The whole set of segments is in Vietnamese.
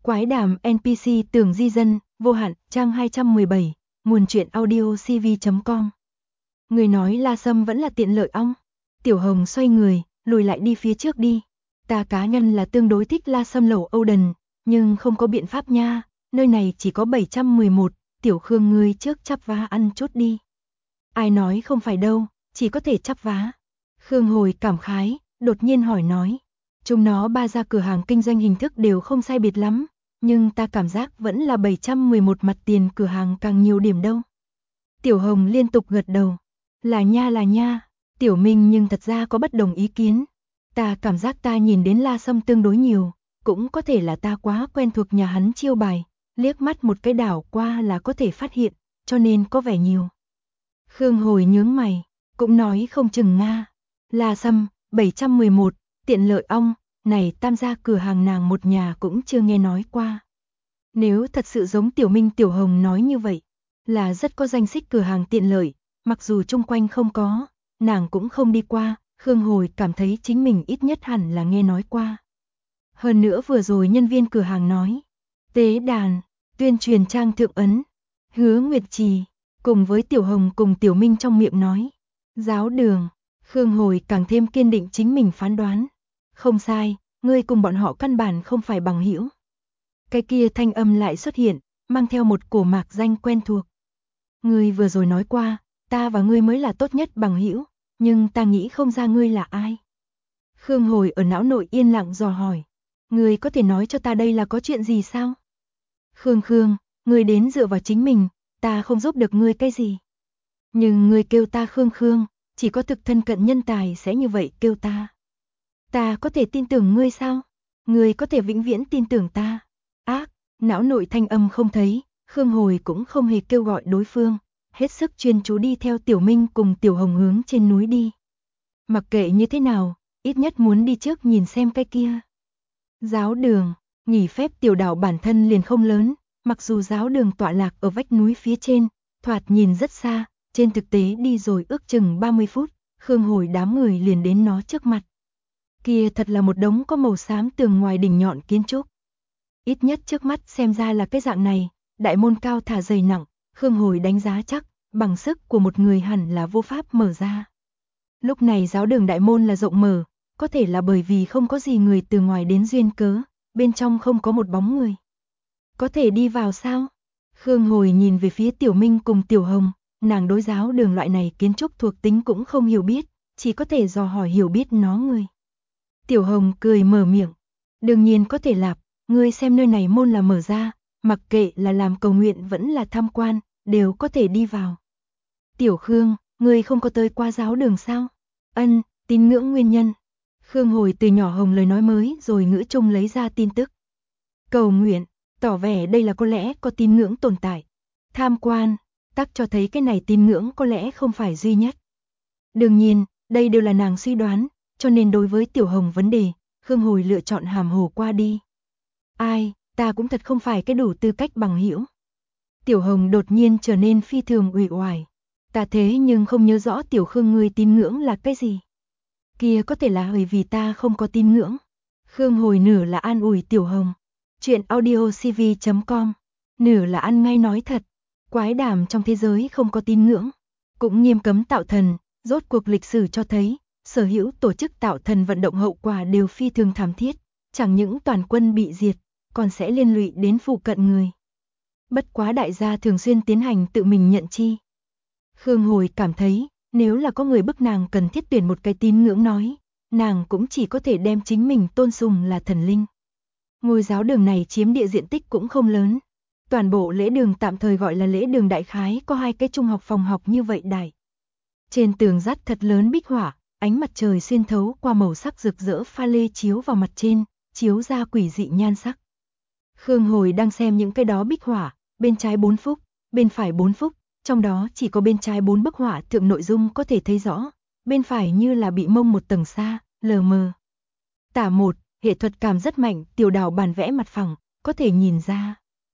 Quái đàm NPC Tường Di Dân, vô hạn, trang 217, nguồn truyện audio cv.com. Người nói La Sâm vẫn là tiện lợi ong. Tiểu Hồng xoay người, lùi lại đi phía trước đi. Ta cá nhân là tương đối thích La Sâm lẩu Âu Đần, nhưng không có biện pháp nha, nơi này chỉ có 711, Tiểu Khương ngươi trước chắp vá ăn chút đi. Ai nói không phải đâu, chỉ có thể chắp vá. Khương Hồi cảm khái, đột nhiên hỏi nói. Chúng nó ba ra cửa hàng kinh doanh hình thức đều không sai biệt lắm, nhưng ta cảm giác vẫn là 711 mặt tiền cửa hàng càng nhiều điểm đâu. Tiểu Hồng liên tục gật đầu. Là nha, Tiểu Minh nhưng thật ra có bất đồng ý kiến. Ta cảm giác ta nhìn đến La Sâm tương đối nhiều, cũng có thể là ta quá quen thuộc nhà hắn chiêu bài, liếc mắt một cái đảo qua là có thể phát hiện, cho nên có vẻ nhiều. Khương Hồi nhướng mày, cũng nói không chừng nga. La Sâm, 711, tiện lợi ong, này tam gia cửa hàng nàng một nhà cũng chưa nghe nói qua. Nếu thật sự giống Tiểu Minh Tiểu Hồng nói như vậy, là rất có danh xích cửa hàng tiện lợi, mặc dù chung quanh không có, nàng cũng không đi qua, Khương Hồi cảm thấy chính mình ít nhất hẳn là nghe nói qua. Hơn nữa vừa rồi nhân viên cửa hàng nói, tế đàn, tuyên truyền trang thượng ấn, Hứa Nguyệt Trì, cùng với Tiểu Hồng cùng Tiểu Minh trong miệng nói, giáo đường, Khương Hồi càng thêm kiên định chính mình phán đoán. Không sai, ngươi cùng bọn họ căn bản không phải bằng hữu. Cái kia thanh âm lại xuất hiện, mang theo một cổ mạc danh quen thuộc. Ngươi vừa rồi nói qua, ta và ngươi mới là tốt nhất bằng hữu, nhưng ta nghĩ không ra ngươi là ai. Khương Hồi ở não nội yên lặng dò hỏi, ngươi có thể nói cho ta đây là có chuyện gì sao? Khương, ngươi đến dựa vào chính mình, ta không giúp được ngươi cái gì. Nhưng ngươi kêu ta Khương, chỉ có thực thân cận nhân tài sẽ như vậy kêu ta. Ta có thể tin tưởng ngươi sao? Ngươi có thể vĩnh viễn tin tưởng ta. Ác, não nội thanh âm không thấy, Khương Hồi cũng không hề kêu gọi đối phương, hết sức chuyên chú đi theo Tiểu Minh cùng Tiểu Hồng hướng trên núi đi. Mặc kệ như thế nào, ít nhất muốn đi trước nhìn xem cái kia. Giáo đường, nghỉ phép tiểu đảo bản thân liền không lớn, mặc dù giáo đường tọa lạc ở vách núi phía trên, thoạt nhìn rất xa, trên thực tế đi rồi ước chừng 30 phút, Khương Hồi đám người liền đến nó trước mặt. Kia thật là một đống có màu xám tường ngoài đỉnh nhọn kiến trúc. Ít nhất trước mắt xem ra là cái dạng này, đại môn cao thả dày nặng, Khương Hồi đánh giá chắc, bằng sức của một người hẳn là vô pháp mở ra. Lúc này giáo đường đại môn là rộng mở, có thể là bởi vì không có gì người từ ngoài đến duyên cớ, bên trong không có một bóng người. Có thể đi vào sao? Khương Hồi nhìn về phía Tiểu Minh cùng Tiểu Hồng, nàng đối giáo đường loại này kiến trúc thuộc tính cũng không hiểu biết, chỉ có thể dò hỏi hiểu biết nó người. Tiểu Hồng cười mở miệng, đương nhiên có thể lạp, ngươi xem nơi này môn là mở ra, mặc kệ là làm cầu nguyện vẫn là tham quan, đều có thể đi vào. Tiểu Khương, ngươi không có tới qua giáo đường sao? Ân, tín ngưỡng nguyên nhân. Khương Hồi từ nhỏ Hồng lời nói mới rồi ngữ trung lấy ra tin tức. Cầu nguyện, tỏ vẻ đây là có lẽ có tín ngưỡng tồn tại. Tham quan, tác cho thấy cái này tín ngưỡng có lẽ không phải duy nhất. Đương nhiên, đây đều là nàng suy đoán, cho nên đối với Tiểu Hồng vấn đề, Khương Hồi lựa chọn hàm hồ qua đi. Ai, ta cũng thật không phải cái đủ tư cách bằng hữu. Tiểu Hồng đột nhiên trở nên phi thường uể oải. Ta thế nhưng không nhớ rõ Tiểu Khương ngươi tín ngưỡng là cái gì. Kia có thể là bởi vì ta không có tín ngưỡng. Khương Hồi nửa là an ủi Tiểu Hồng. Chuyện audio cv.com. Nửa là ăn ngay nói thật. Quái đàm trong thế giới không có tín ngưỡng. Cũng nghiêm cấm tạo thần, rốt cuộc lịch sử cho thấy. Sở hữu tổ chức tạo thần vận động hậu quả đều phi thường thảm thiết, chẳng những toàn quân bị diệt, còn sẽ liên lụy đến phụ cận người. Bất quá đại gia thường xuyên tiến hành tự mình nhận chi. Khương Hồi cảm thấy, nếu là có người bức nàng cần thiết tuyển một cái tín ngưỡng nói, nàng cũng chỉ có thể đem chính mình tôn sùng là thần linh. Ngôi giáo đường này chiếm địa diện tích cũng không lớn. Toàn bộ lễ đường tạm thời gọi là lễ đường đại khái có 2 cái trung học phòng học như vậy đại. Trên tường dắt thật lớn bích họa. Ánh mặt trời xuyên thấu qua màu sắc rực rỡ pha lê chiếu vào mặt trên, chiếu ra quỷ dị nhan sắc. Khương Hồi đang xem những cái đó bích họa, bên trái 4 phúc, bên phải 4 phúc, trong đó chỉ có bên trái 4 bức họa thượng nội dung có thể thấy rõ, bên phải như là bị mông một tầng xa, lờ mờ. Tả 1, hệ thuật cảm rất mạnh, tiểu đảo bản vẽ mặt phẳng, có thể nhìn ra.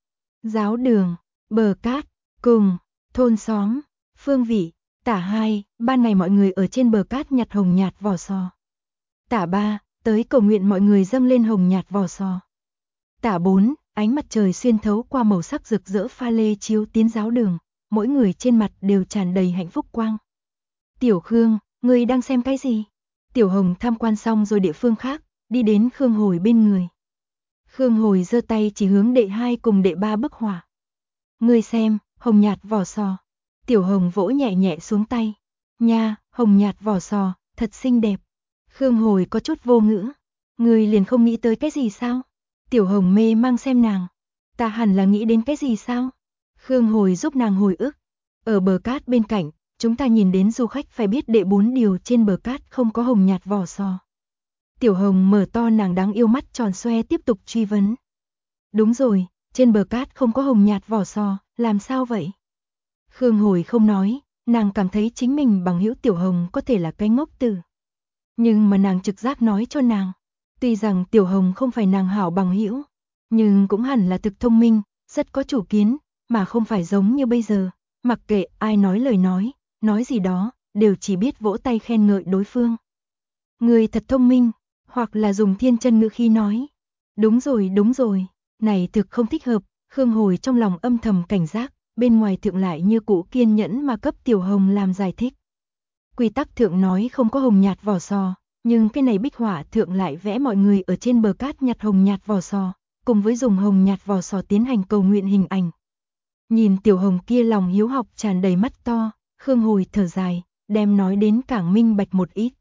Giáo đường, bờ cát, cùng, thôn xóm, phương vị. Tả 2, ban ngày mọi người ở trên bờ cát nhặt hồng nhạt vỏ sò. Tả 3, tới cầu nguyện mọi người dâng lên hồng nhạt vỏ sò. Tả 4, Ánh mặt trời xuyên thấu qua màu sắc rực rỡ pha lê chiếu tiến giáo đường, mỗi người trên mặt đều tràn đầy hạnh phúc quang. Tiểu Khương, ngươi đang xem cái gì? Tiểu Hồng tham quan xong rồi địa phương khác, đi đến Khương Hồi bên người. Khương Hồi giơ tay chỉ hướng đệ 2 cùng đệ 3 bức họa. Ngươi xem, hồng nhạt vỏ sò. Tiểu Hồng vỗ nhẹ nhẹ xuống tay. Nha, hồng nhạt vỏ sò, thật xinh đẹp. Khương Hồi có chút vô ngữ. Ngươi liền không nghĩ tới cái gì sao? Tiểu Hồng mê mang xem nàng. Ta hẳn là nghĩ đến cái gì sao? Khương Hồi giúp nàng hồi ức. Ở bờ cát bên cạnh, chúng ta nhìn đến du khách phải biết đệ 4 điều trên bờ cát không có hồng nhạt vỏ sò. Tiểu Hồng mở to nàng đáng yêu mắt tròn xoe tiếp tục truy vấn. Đúng rồi, trên bờ cát không có hồng nhạt vỏ sò, làm sao vậy? Khương Hồi không nói, nàng cảm thấy chính mình bằng hữu Tiểu Hồng có thể là cái ngốc tử. Nhưng mà nàng trực giác nói cho nàng, tuy rằng Tiểu Hồng không phải nàng hảo bằng hữu, nhưng cũng hẳn là thực thông minh, rất có chủ kiến, mà không phải giống như bây giờ, mặc kệ ai nói lời nói gì đó, đều chỉ biết vỗ tay khen ngợi đối phương. Người thật thông minh, hoặc là dùng thiên chân ngữ khi nói. Đúng rồi, này thực không thích hợp, Khương Hồi trong lòng âm thầm cảnh giác, bên ngoài thượng lại như cũ kiên nhẫn mà cấp Tiểu Hồng làm giải thích. Quy tắc thượng nói không có hồng nhạt vỏ sò, nhưng cái này bích họa thượng lại vẽ mọi người ở trên bờ cát nhặt hồng nhạt vỏ sò, cùng với dùng hồng nhạt vỏ sò tiến hành cầu nguyện hình ảnh. Nhìn Tiểu Hồng kia lòng hiếu học tràn đầy mắt to, Khương Hồi thở dài, đem nói đến càng minh bạch một ít.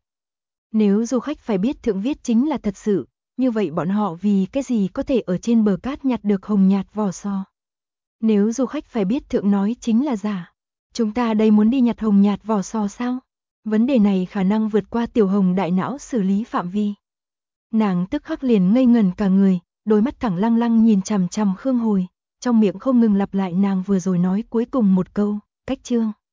Nếu du khách phải biết thượng viết chính là thật sự, như vậy bọn họ vì cái gì có thể ở trên bờ cát nhặt được hồng nhạt vỏ sò. Nếu du khách phải biết thượng nói chính là giả, chúng ta đây muốn đi nhặt hồng nhạt vỏ sò sao? Vấn đề này khả năng vượt qua Tiểu Hồng đại não xử lý phạm vi. Nàng tức khắc liền ngây ngẩn cả người, đôi mắt thẳng lăng lăng nhìn chằm chằm Khương Hồi, trong miệng không ngừng lặp lại nàng vừa rồi nói cuối cùng một câu, cách chương.